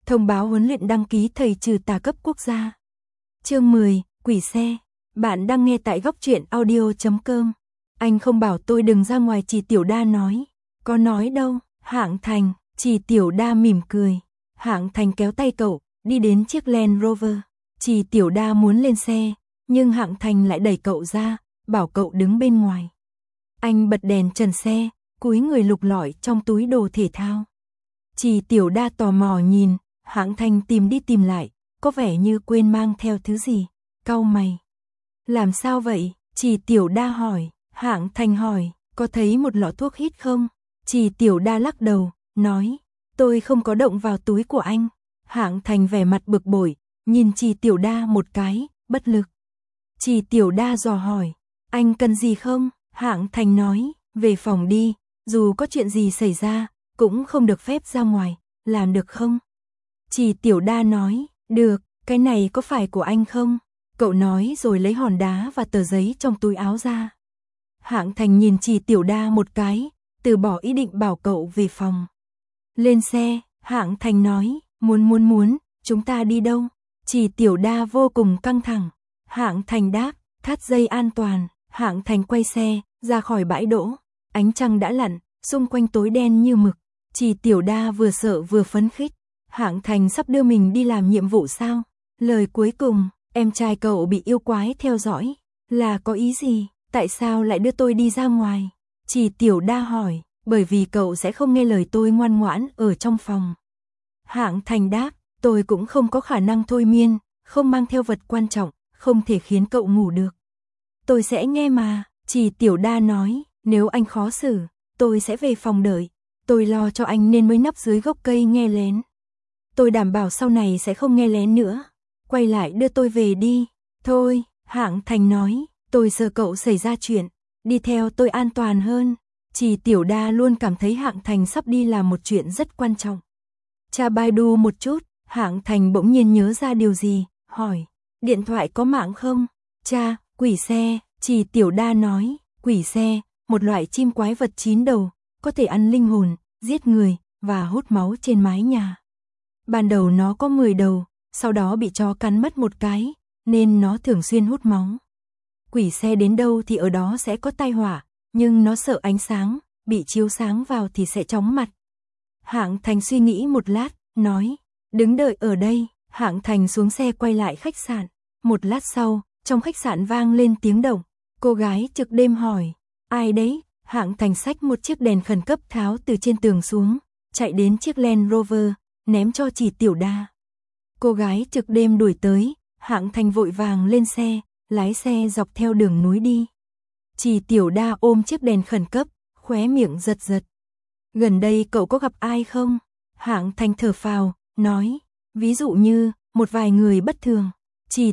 Thông báo huấn luyện đăng ký thầy trừ tà cấp quốc gia. Chương 10, quỷ xe. Bạn đang nghe tại góc truyện audio.com. Anh không bảo tôi đừng ra ngoài, chị Tiểu Đa nói. Có nói đâu, Hạng Thành. Chị Tiểu Đa mỉm cười. Hạng Thành kéo tay cậu, đi đến chiếc Land Rover. Chị Tiểu Đa muốn lên xe, nhưng Hạng Thành lại đẩy cậu ra, bảo cậu đứng bên ngoài. Anh bật đèn trần xe, cúi người lục lọi trong túi đồ thể thao. Chị Tiểu Đa tò mò nhìn, Hạng Thành tìm đi tìm lại, có vẻ như quên mang theo thứ gì, cau mày. Làm sao vậy? Chị Tiểu Đa hỏi. Hạng Thành hỏi, có thấy một lọ thuốc hít không? Chị Tiểu Đa lắc đầu, nói, tôi không có động vào túi của anh. Hạng Thành vẻ mặt bực bội, nhìn chị Tiểu Đa một cái, bất lực. Chị Tiểu Đa dò hỏi, anh cần gì không? Hạng Thành nói, về phòng đi, dù có chuyện gì xảy ra, cũng không được phép ra ngoài, làm được không? Chị Tiểu Đa nói, được, cái này có phải của anh không? Cậu nói rồi lấy hòn đá và tờ giấy trong túi áo ra. Hạng Thành nhìn chị Tiểu Đa một cái, từ bỏ ý định bảo cậu về phòng. Lên xe, Hạng Thành nói, muốn, chúng ta đi đâu? Chị Tiểu Đa vô cùng căng thẳng. Hạng Thành đáp, thắt dây an toàn. Hạng Thành quay xe, ra khỏi bãi đỗ. Ánh trăng đã lặn, xung quanh tối đen như mực. Chị Tiểu Đa vừa sợ vừa phấn khích. Hạng Thành sắp đưa mình đi làm nhiệm vụ sao? Lời cuối cùng, em trai cậu bị yêu quái theo dõi. Là có ý gì? Tại sao lại đưa tôi đi ra ngoài? Chị Tiểu Đa hỏi, bởi vì cậu sẽ không nghe lời tôi ngoan ngoãn ở trong phòng. Hạng Thành đáp, tôi cũng không có khả năng thôi miên, không mang theo vật quan trọng, không thể khiến cậu ngủ được. Tôi sẽ nghe mà, chị Tiểu Đa nói, nếu anh khó xử, tôi sẽ về phòng đợi. Tôi lo cho anh nên mới nấp dưới gốc cây nghe lén. Tôi đảm bảo sau này sẽ không nghe lén nữa. Quay lại đưa tôi về đi. Thôi, Hạng Thành nói, tôi sợ cậu xảy ra chuyện, đi theo tôi an toàn hơn. Chị Tiểu Đa luôn cảm thấy Hạng Thành sắp đi làm một chuyện rất quan trọng. Cha Baidu một chút, Hạng Thành bỗng nhiên nhớ ra điều gì, hỏi, điện thoại có mạng không? Cha, quỷ xe, chị Tiểu Đa nói, quỷ xe, một loại chim quái vật 9 đầu, có thể ăn linh hồn, giết người, và hút máu trên mái nhà. Ban đầu nó có 10 đầu, sau đó bị chó cắn mất một cái, nên nó thường xuyên hút máu. Quỷ xe đến đâu thì ở đó sẽ có tai họa, nhưng nó sợ ánh sáng, bị chiếu sáng vào thì sẽ chóng mặt. Hạng Thành suy nghĩ một lát, nói, đứng đợi ở đây. Hạng Thành xuống xe quay lại khách sạn. Một lát sau, trong khách sạn vang lên tiếng động. Cô gái trực đêm hỏi, ai đấy? Hạng Thành xách một chiếc đèn khẩn cấp tháo từ trên tường xuống, chạy đến chiếc Land Rover, ném cho chị Tiểu Đa. Cô gái trực đêm đuổi tới, Hạng Thành vội vàng lên xe, lái xe dọc theo đường núi đi. Chị Tiểu Đa ôm chiếc đèn khẩn cấp, khóe miệng giật giật. Gần đây cậu có gặp ai không? Hạng Thành thở phào, nói, ví dụ như, một vài người bất thường. Chị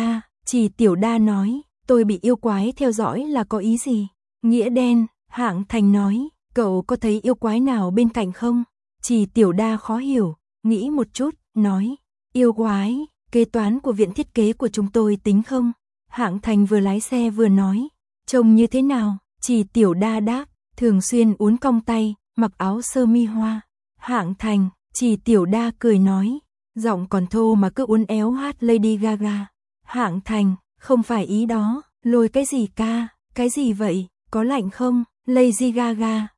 Tiểu Đa nói, tôi bị yêu quái theo dõi là có ý gì? Nghĩa đen, Hạng Thành nói, cậu có thấy yêu quái nào bên cạnh không? Chị Tiểu Đa khó hiểu, nghĩ một chút, nói, yêu quái, kế toán của viện thiết kế của chúng tôi tính không? Hạng Thành vừa lái xe vừa nói, trông như thế nào? Chị Tiểu Đa đáp, thường xuyên uốn cong tay, mặc áo sơ mi hoa. Hạng Thành, chị Tiểu Đa cười nói, giọng còn thô mà cứ uốn éo hát Lady Gaga. Hạng Thành, không phải ý đó, lôi cái gì ca, cái gì vậy, có lạnh không? Lady Gaga,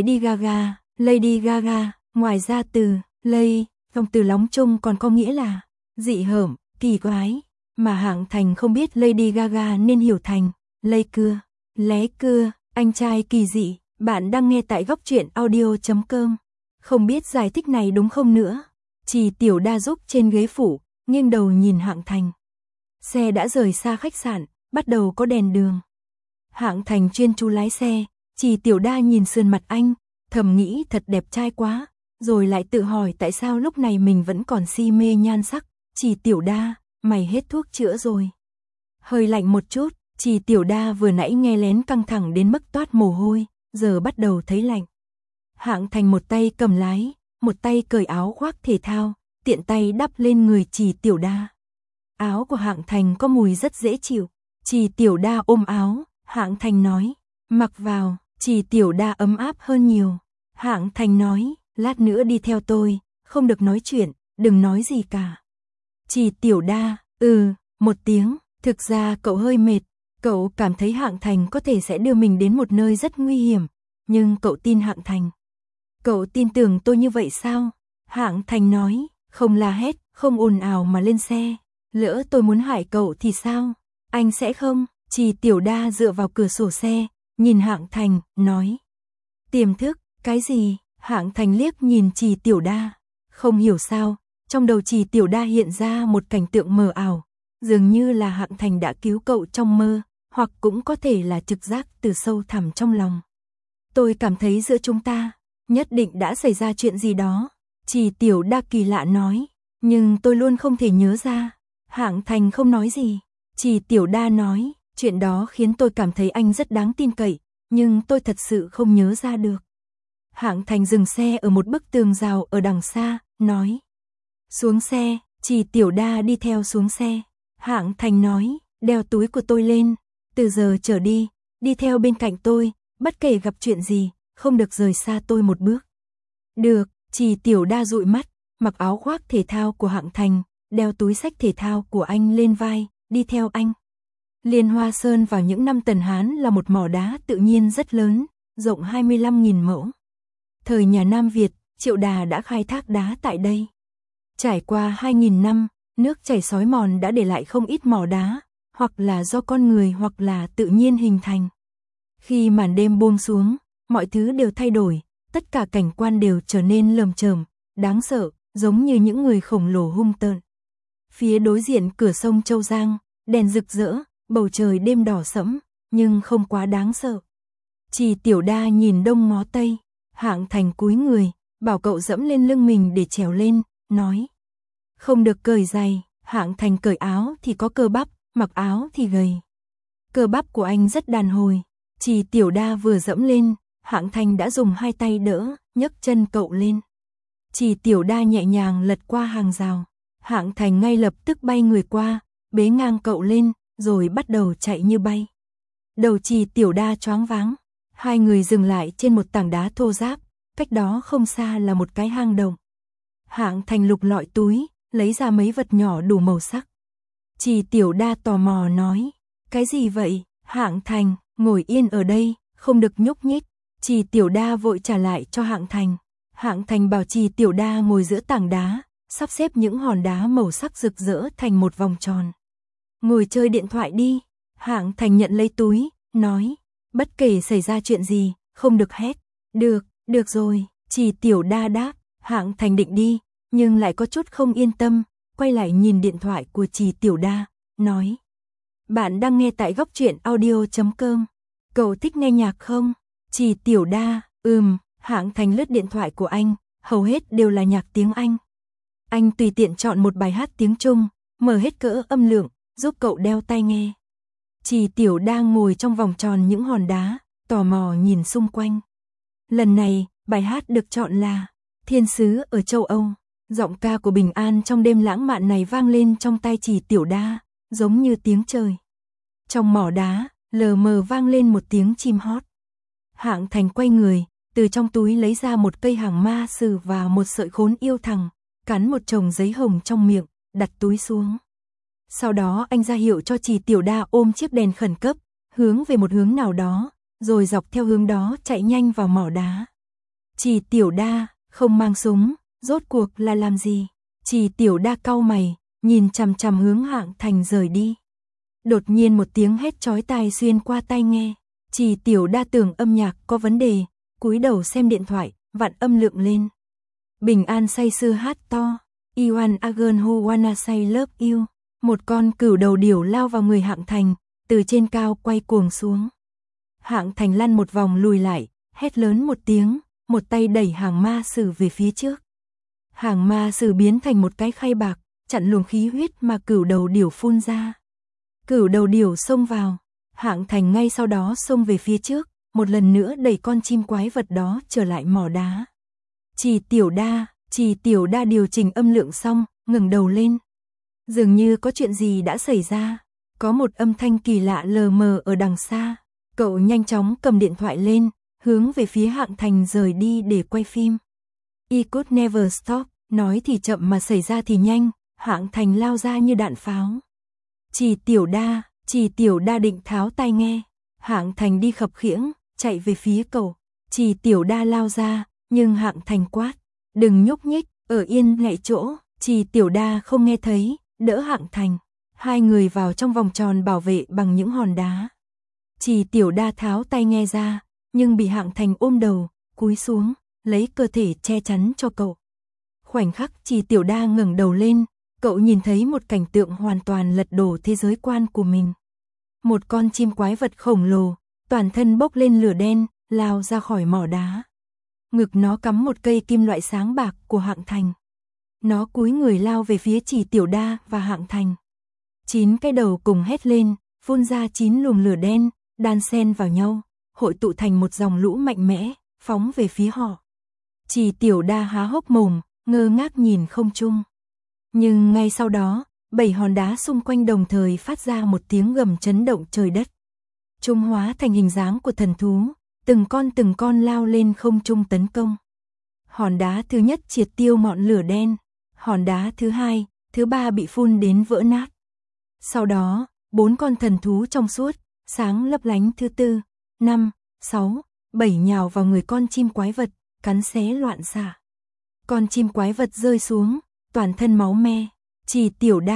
Lady Gaga, ngoài ra từ lay, trong từ lóng chung còn có nghĩa là dị hợm, kỳ quái, mà Hạng Thành không biết Lady Gaga nên hiểu thành lây cưa, lé cưa, anh trai kỳ dị. Bạn đang nghe tại góc truyện audio.com. Không biết giải thích này đúng không nữa. Chị Tiểu Đa giúp trên ghế phụ, nghiêng đầu nhìn Hạng Thành. Xe đã rời xa khách sạn, bắt đầu có đèn đường. Hạng Thành chuyên chú lái xe, chị Tiểu Đa nhìn sườn mặt anh, thầm nghĩ thật đẹp trai quá, rồi lại tự hỏi tại sao lúc này mình vẫn còn si mê nhan sắc. Chị Tiểu Đa, mày hết thuốc chữa rồi. Hơi lạnh một chút, chị Tiểu Đa vừa nãy nghe lén căng thẳng đến mức toát mồ hôi, giờ bắt đầu thấy lạnh. Hạng Thành một tay cầm lái, một tay cởi áo khoác thể thao, tiện tay đắp lên người chị Tiểu Đa. Áo của Hạng Thành có mùi rất dễ chịu. Chị Tiểu Đa ôm áo, Hạng Thành nói, mặc vào. Chị Tiểu Đa ấm áp hơn nhiều. Hạng Thành nói, lát nữa đi theo tôi, không được nói chuyện, đừng nói gì cả. Trì Tiểu Đa, một tiếng, thực ra cậu hơi mệt, cậu cảm thấy Hạng Thành có thể sẽ đưa mình đến một nơi rất nguy hiểm, nhưng cậu tin Hạng Thành. Cậu tin tưởng tôi như vậy sao? Hạng Thành nói, không la hét, không ồn ào mà lên xe. Lỡ tôi muốn hại cậu thì sao? Anh sẽ không? Trì Tiểu Đa dựa vào cửa sổ xe, nhìn Hạng Thành, nói. Tiềm thức, cái gì? Hạng Thành liếc nhìn Trì Tiểu Đa. Không hiểu sao, trong đầu Trì Tiểu Đa hiện ra một cảnh tượng mờ ảo, dường như là Hạng Thành đã cứu cậu trong mơ, hoặc cũng có thể là trực giác từ sâu thẳm trong lòng. Tôi cảm thấy giữa chúng ta, nhất định đã xảy ra chuyện gì đó. Trì Tiểu Đa kỳ lạ nói, nhưng tôi luôn không thể nhớ ra. Hạng Thành không nói gì. Trì Tiểu Đa nói, chuyện đó khiến tôi cảm thấy anh rất đáng tin cậy, nhưng tôi thật sự không nhớ ra được. Hạng Thành dừng xe ở một bức tường rào ở đằng xa, nói. Xuống xe, Trì Tiểu Đa đi theo xuống xe. Hạng Thành nói, đeo túi của tôi lên, từ giờ trở đi, đi theo bên cạnh tôi, bất kể gặp chuyện gì, không được rời xa tôi một bước. Được, Trì Tiểu Đa dụi mắt, mặc áo khoác thể thao của Hạng Thành, đeo túi xách thể thao của anh lên vai, đi theo anh. Liên Hoa Sơn vào những năm Tần Hán là một mỏ đá tự nhiên rất lớn, rộng 25.000 mẫu. Thời nhà Nam Việt, Triệu Đà đã khai thác đá tại đây. Trải qua 2.000 năm, nước chảy xói mòn đã để lại không ít mỏ đá, hoặc là do con người hoặc là tự nhiên hình thành. Khi màn đêm buông xuống, mọi thứ đều thay đổi, tất cả cảnh quan đều trở nên lởm chởm, đáng sợ, giống như những người khổng lồ hung tợn. Phía đối diện cửa sông Châu Giang, đèn rực rỡ, bầu trời đêm đỏ sẫm, nhưng không quá đáng sợ. Trì Tiểu Đa nhìn đông ngó tây, Hạng Thành cúi người, bảo cậu dẫm lên lưng mình để trèo lên, nói. Không được cởi giày, Hạng Thành cởi áo thì có cơ bắp, mặc áo thì gầy. Cơ bắp của anh rất đàn hồi. Trì Tiểu Đa vừa dẫm lên, Hạng Thành đã dùng hai tay đỡ, nhấc chân cậu lên. Trì Tiểu Đa nhẹ nhàng lật qua hàng rào. Hạng Thành ngay lập tức bay người qua, bế ngang cậu lên, rồi bắt đầu chạy như bay. Đầu Trì Tiểu Đa choáng váng. Hai người dừng lại trên một tảng đá thô ráp, cách đó không xa là một cái hang động. Hạng Thành lục lọi túi, lấy ra mấy vật nhỏ đủ màu sắc. Trì Tiểu Đa tò mò nói, cái gì vậy? Hạng Thành, ngồi yên ở đây, không được nhúc nhích. Trì Tiểu Đa vội trả lại cho Hạng Thành. Hạng Thành bảo Trì Tiểu Đa ngồi giữa tảng đá, sắp xếp những hòn đá màu sắc rực rỡ thành một vòng tròn. Ngồi chơi điện thoại đi. Hạng Thành nhận lấy túi, nói, bất kể xảy ra chuyện gì, không được hét. Được rồi, Trì Tiểu Đa đáp. Hạng Thành định đi, nhưng lại có chút không yên tâm, quay lại nhìn điện thoại của Trì Tiểu Đa, nói. Bạn đang nghe tại góc truyện audio.com. Cậu thích nghe nhạc không? Trì Tiểu Đa, Hạng Thành lướt điện thoại của anh, hầu hết đều là nhạc tiếng Anh. Anh tùy tiện chọn một bài hát tiếng Trung, mở hết cỡ âm lượng, giúp cậu đeo tai nghe. Trì Tiểu Đa ngồi trong vòng tròn những hòn đá, tò mò nhìn xung quanh. Lần này, bài hát được chọn là Thiên Sứ ở châu Âu. Giọng ca của Bình An trong đêm lãng mạn này vang lên trong tai Trì Tiểu Đa, giống như tiếng trời. Trong mỏ đá, lờ mờ vang lên một tiếng chim hót. Hạng Thành quay người, từ trong túi lấy ra một cây hàng ma sử và một sợi khốn yêu thằng, cắn một chồng giấy hồng trong miệng, đặt túi xuống. Sau đó anh ra hiệu cho Trì Tiểu Đa ôm chiếc đèn khẩn cấp, hướng về một hướng nào đó, rồi dọc theo hướng đó chạy nhanh vào mỏ đá. Trì Tiểu Đa, không mang súng, rốt cuộc là làm gì? Trì Tiểu Đa cau mày, nhìn chằm chằm hướng Hạng Thành rời đi. Đột nhiên một tiếng hét chói tai xuyên qua tai nghe. Trì Tiểu Đa tưởng âm nhạc có vấn đề, cúi đầu xem điện thoại, vặn âm lượng lên. Bình An say sưa hát to, Iwan Agen who wanna say love you. Một con cừu đầu điểu lao vào người Hạng Thành, từ trên cao quay cuồng xuống. Hạng Thành lăn một vòng lùi lại, hét lớn một tiếng, một tay đẩy hàng ma sử về phía trước. Hàng ma sử biến thành một cái khay bạc, chặn luồng khí huyết mà cừu đầu điểu phun ra. Cừu đầu điểu xông vào, Hạng Thành ngay sau đó xông về phía trước, một lần nữa đẩy con chim quái vật đó trở lại mỏ đá. Trì Tiểu Đa điều chỉnh âm lượng xong, ngẩng đầu lên. Dường như có chuyện gì đã xảy ra, có một âm thanh kỳ lạ lờ mờ ở đằng xa. Cậu nhanh chóng cầm điện thoại lên, hướng về phía Hạng Thành rời đi để quay phim. I could never stop, Nói thì chậm mà xảy ra thì nhanh, Hạng Thành lao ra như đạn pháo. Chỉ Tiểu Đa định tháo tai nghe. Hạng Thành đi khập khiễng, chạy về phía cậu. Chỉ Tiểu Đa lao ra, nhưng Hạng Thành quát. Đừng nhúc nhích, ở yên ngay chỗ. Chỉ Tiểu Đa không nghe thấy, đỡ Hạng Thành. Hai người vào trong vòng tròn bảo vệ bằng những hòn đá. Chỉ Tiểu Đa tháo tai nghe ra, nhưng bị Hạng Thành ôm đầu, cúi xuống, lấy cơ thể che chắn cho cậu. Khoảnh khắc Chỉ Tiểu Đa ngẩng đầu lên, cậu nhìn thấy một cảnh tượng hoàn toàn lật đổ thế giới quan của mình. Một con chim quái vật khổng lồ, toàn thân bốc lên lửa đen, lao ra khỏi mỏ đá. Ngực nó cắm một cây kim loại sáng bạc của Hạng Thành. Nó cúi người lao về phía Chỉ Tiểu Đa và Hạng Thành. 9 cái đầu cùng hét lên, phun ra 9 luồng lửa đen, đan xen vào nhau, hội tụ thành một dòng lũ mạnh mẽ, phóng về phía họ. Chỉ Tiểu Đa há hốc mồm, ngơ ngác nhìn không trung. Nhưng ngay sau đó, 7 hòn đá xung quanh đồng thời phát ra một tiếng gầm chấn động trời đất. Chúng hóa thành hình dáng của thần thú, từng con lao lên không trung tấn công. Hòn đá thứ nhất triệt tiêu ngọn lửa đen, hòn đá thứ hai, thứ ba bị phun đến vỡ nát. Sau đó, 4 con thần thú trong suốt, sáng lấp lánh thứ 4, 5, 6, 7 nhào vào người con chim quái vật, cắn xé loạn xạ. Con chim quái vật rơi xuống, toàn thân máu me. Chỉ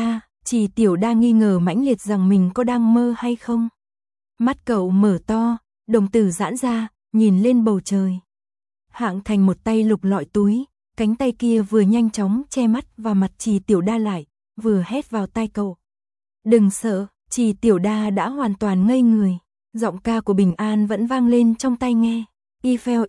Tiểu Đa nghi ngờ mãnh liệt rằng mình có đang mơ hay không. Mắt cậu mở to, đồng tử giãn ra, nhìn lên bầu trời. Hạng Thành một tay lục lọi túi, cánh tay kia vừa nhanh chóng che mắt và mặt Chỉ Tiểu Đa lại, vừa hét vào tai cậu. Đừng sợ, Chỉ Tiểu Đa đã hoàn toàn ngây người. Giọng ca của Bình An vẫn vang lên trong tai nghe. I fell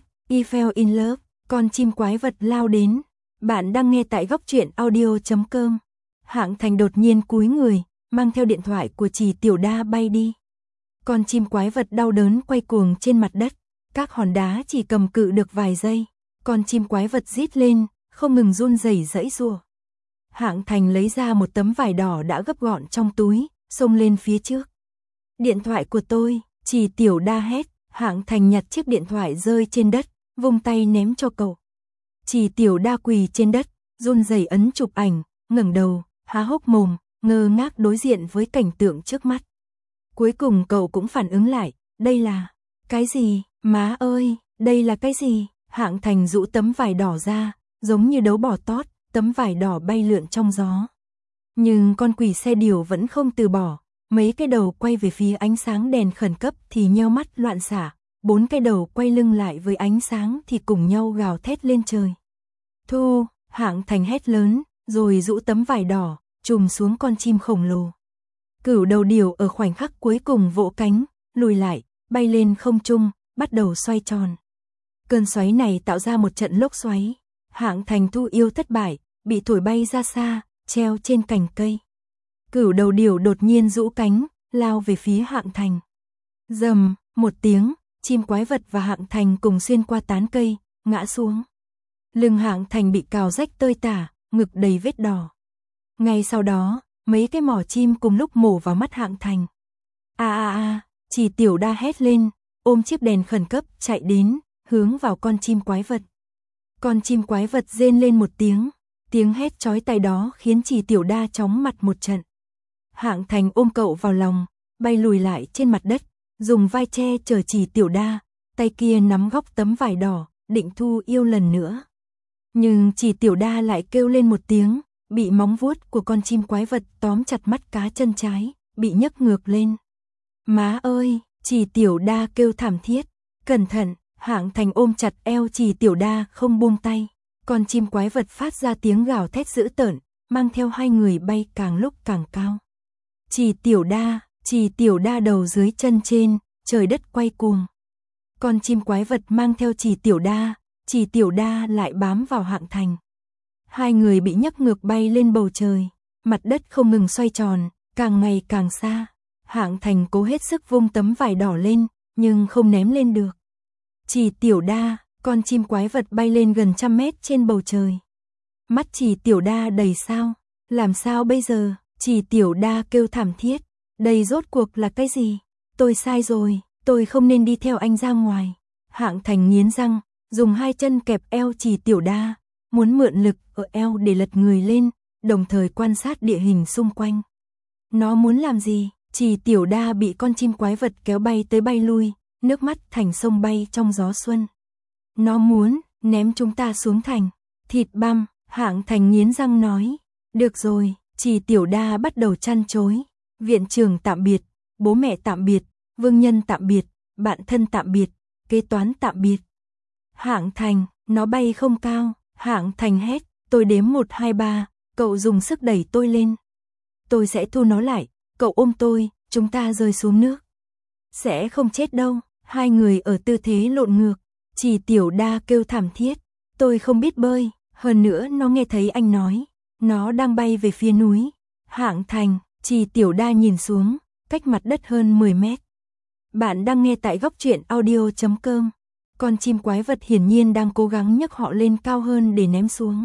in love, con chim quái vật lao đến. Bạn đang nghe tại góc truyện audio.com. Hạng Thành đột nhiên cúi người, mang theo điện thoại của Chỉ Tiểu Đa bay đi. Con chim quái vật đau đớn quay cuồng trên mặt đất, các hòn đá chỉ cầm cự được vài giây. Con chim quái vật rít lên, không ngừng run rẩy giãy giụa. Hạng Thành lấy ra một tấm vải đỏ đã gấp gọn trong túi, xông lên phía trước. Điện thoại của tôi, Chỉ Tiểu Đa hét. Hạng Thành nhặt chiếc điện thoại rơi trên đất, vung tay ném cho cậu. Chỉ Tiểu Đa quỳ trên đất, run rẩy ấn chụp ảnh, ngẩng đầu, há hốc mồm, ngơ ngác đối diện với cảnh tượng trước mắt. Cuối cùng cậu cũng phản ứng lại, đây là cái gì? Má ơi, đây là cái gì? Hạng Thành rũ tấm vải đỏ ra, giống như đấu bò tót, tấm vải đỏ bay lượn trong gió. Nhưng con quỷ xe điểu vẫn không từ bỏ, mấy cái đầu quay về phía ánh sáng đèn khẩn cấp thì nheo mắt loạn xạ, 4 cái đầu quay lưng lại với ánh sáng thì cùng nhau gào thét lên trời. Thu, Hạng Thành hét lớn, rồi rũ tấm vải đỏ, trùm xuống con chim khổng lồ. Cửu đầu điểu ở khoảnh khắc cuối cùng vỗ cánh, lùi lại, bay lên không trung, bắt đầu xoay tròn. Cơn xoáy này tạo ra một trận lốc xoáy. Hạng Thành thu yêu thất bại, bị thổi bay ra xa, treo trên cành cây. Cửu đầu điểu đột nhiên rũ cánh, lao về phía Hạng Thành. Rầm, một tiếng, chim quái vật và Hạng Thành cùng xuyên qua tán cây, ngã xuống. Lưng Hạng Thành bị cào rách tơi tả, ngực đầy vết đỏ. Ngay sau đó, mấy cái mỏ chim cùng lúc mổ vào mắt Hạng Thành. Chỉ Tiểu Đa hét lên, ôm chiếc đèn khẩn cấp chạy đến, hướng vào con chim quái vật. Con chim quái vật rên lên một tiếng hét chói tai đó khiến Chỉ Tiểu Đa chóng mặt một trận. Hạng Thành ôm cậu vào lòng, bay lùi lại trên mặt đất, dùng vai che chở Chỉ Tiểu Đa, tay kia nắm góc tấm vải đỏ, định thu yêu lần nữa. Nhưng Chỉ Tiểu Đa lại kêu lên một tiếng, bị móng vuốt của con chim quái vật tóm chặt mắt cá chân trái, bị nhấc ngược lên. Má ơi, Chỉ Tiểu Đa kêu thảm thiết. Cẩn thận, Hạng Thành ôm chặt eo Chỉ Tiểu Đa không buông tay. Con chim quái vật phát ra tiếng gào thét dữ tợn, mang theo hai người bay càng lúc càng cao. Chỉ Tiểu Đa đầu dưới chân trên, trời đất quay cuồng. Con chim quái vật mang theo Chỉ Tiểu Đa lại bám vào Hạng Thành. Hai người bị nhấc ngược bay lên bầu trời, mặt đất không ngừng xoay tròn, càng ngày càng xa. Hạng Thành cố hết sức vung tấm vải đỏ lên, nhưng không ném lên được. Chỉ Tiểu Đa, con chim quái vật bay lên gần 100 mét trên bầu trời. Mắt Chỉ Tiểu Đa đầy sao, làm sao bây giờ? Chỉ Tiểu Đa kêu thảm thiết, đây rốt cuộc là cái gì? Tôi sai rồi, tôi không nên đi theo anh ra ngoài. Hạng Thành nghiến răng, dùng hai chân kẹp eo Chỉ Tiểu Đa, muốn mượn lực ở eo để lật người lên, đồng thời quan sát địa hình xung quanh. Nó muốn làm gì? Trì Tiểu Đa bị con chim quái vật kéo bay tới bay lui, nước mắt thành sông bay trong gió xuân. Nó muốn ném chúng ta xuống thành. Thịt băm, Hạng Thành nghiến răng nói. Được rồi, Trì Tiểu Đa bắt đầu chăn chối. Viện trưởng tạm biệt, bố mẹ tạm biệt, vương nhân tạm biệt, bạn thân tạm biệt, kế toán tạm biệt. Hạng Thành, nó bay không cao. Hạng Thành hét, tôi đếm 1, 2, 3, cậu dùng sức đẩy tôi lên. Tôi sẽ thu nó lại, cậu ôm tôi, chúng ta rơi xuống nước. Sẽ không chết đâu. Hai người ở tư thế lộn ngược. Trì Tiểu Đa kêu thảm thiết, tôi không biết bơi, hơn nữa nó nghe thấy anh nói, nó đang bay về phía núi. Hạng Thành, Trì Tiểu Đa nhìn xuống, cách mặt đất hơn 10 mét. Bạn đang nghe tại góc truyện audio.com. Con chim quái vật hiển nhiên đang cố gắng nhấc họ lên cao hơn để ném xuống.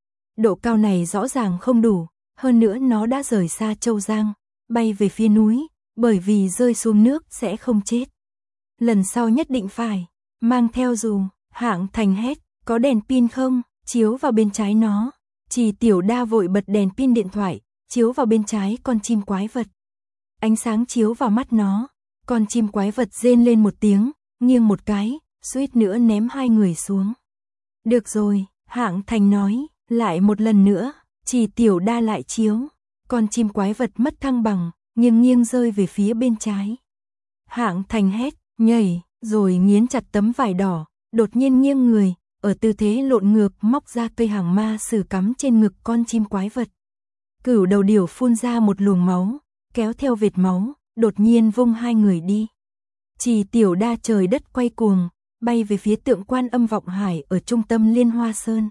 Độ cao này rõ ràng không đủ, hơn nữa nó đã rời xa Châu Giang, bay về phía núi, bởi vì rơi xuống nước sẽ không chết. Lần sau nhất định phải mang theo dù. Hạng Thành hét, có đèn pin không? Chiếu vào bên trái nó. Trì Tiểu Đa vội bật đèn pin điện thoại, chiếu vào bên trái con chim quái vật. Ánh sáng chiếu vào mắt nó, con chim quái vật rên lên một tiếng, nghiêng một cái, suýt nữa ném hai người xuống. Được rồi, Hạng Thành nói, lại một lần nữa. Trì Tiểu Đa lại chiếu, con chim quái vật mất thăng bằng, nghiêng nghiêng rơi về phía bên trái. Hạng Thành hét, nhảy, rồi nghiến chặt tấm vải đỏ, đột nhiên nghiêng người, ở tư thế lộn ngược móc ra cây hàng ma sử cắm trên ngực con chim quái vật. Cửu đầu điểu phun ra một luồng máu, kéo theo vệt máu, đột nhiên vung hai người đi. Trì Tiểu Đa trời đất quay cuồng, bay về phía tượng Quan Âm Vọng Hải ở trung tâm Liên Hoa Sơn.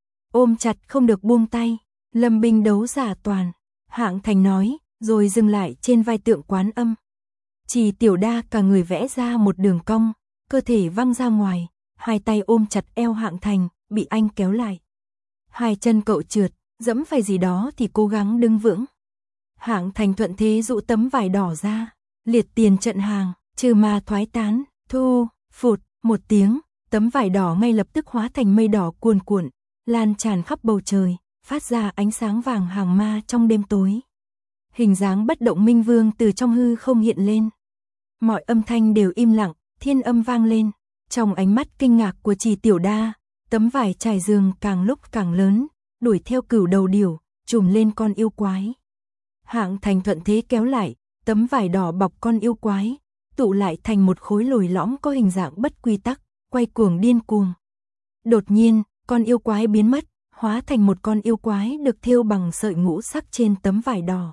Ôm chặt không được buông tay, lâm binh đấu giả toàn. Hạng Thành nói, rồi dừng lại trên vai tượng Quán Âm. Trì Tiểu Đa cả người vẽ ra một đường cong, cơ thể văng ra ngoài, hai tay ôm chặt eo Hạng Thành, bị anh kéo lại. Hai chân cậu trượt, dẫm phải gì đó thì cố gắng đứng vững. Hạng Thành thuận thế dụ tấm vải đỏ ra, liệt tiền trận hàng, trừ ma thoái tán, thu, phụt, một tiếng, tấm vải đỏ ngay lập tức hóa thành mây đỏ cuồn cuộn, lan tràn khắp bầu trời, phát ra ánh sáng vàng hàng ma trong đêm tối. Hình dáng bất động minh vương từ trong hư không hiện lên. Mọi âm thanh đều im lặng, thiên âm vang lên. Trong ánh mắt kinh ngạc của Trì Tiểu Đa, tấm vải trải giường càng lúc càng lớn, đuổi theo cửu đầu điểu, trùm lên con yêu quái. Hạng Thành thuận thế kéo lại, tấm vải đỏ bọc con yêu quái, tụ lại thành một khối lồi lõm có hình dạng bất quy tắc, quay cuồng điên cuồng. Đột nhiên, con yêu quái biến mất, hóa thành một con yêu quái được thêu bằng sợi ngũ sắc trên tấm vải đỏ.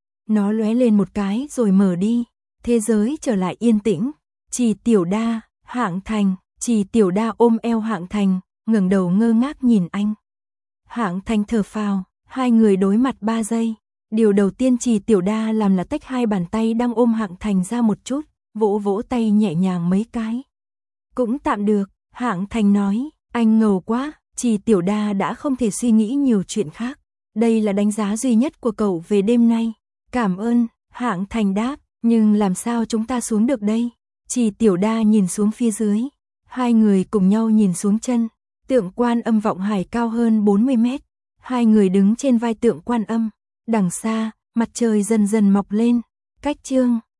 Nó lóe lên một cái rồi mở đi, thế giới trở lại yên tĩnh. Trì Tiểu Đa, Hạng Thành, Trì Tiểu Đa ôm eo Hạng Thành, ngẩng đầu ngơ ngác nhìn anh. Hạng Thành thở phào, hai người đối mặt 3 giây. Điều đầu tiên Trì Tiểu Đa làm là tách hai bàn tay đang ôm Hạng Thành ra một chút, vỗ vỗ tay nhẹ nhàng mấy cái. Cũng tạm được, Hạng Thành nói, anh ngầu quá. Trì Tiểu Đa đã không thể suy nghĩ nhiều chuyện khác. Đây là đánh giá duy nhất của cậu về đêm nay. Cảm ơn, Hạng Thành đáp, nhưng làm sao chúng ta xuống được đây? Trì Tiểu Đa nhìn xuống phía dưới. Hai người cùng nhau nhìn xuống chân. Tượng Quan Âm Vọng Hải cao hơn 40 mét. Hai người đứng trên vai tượng Quan Âm. Đằng xa, mặt trời dần dần mọc lên. Cách chương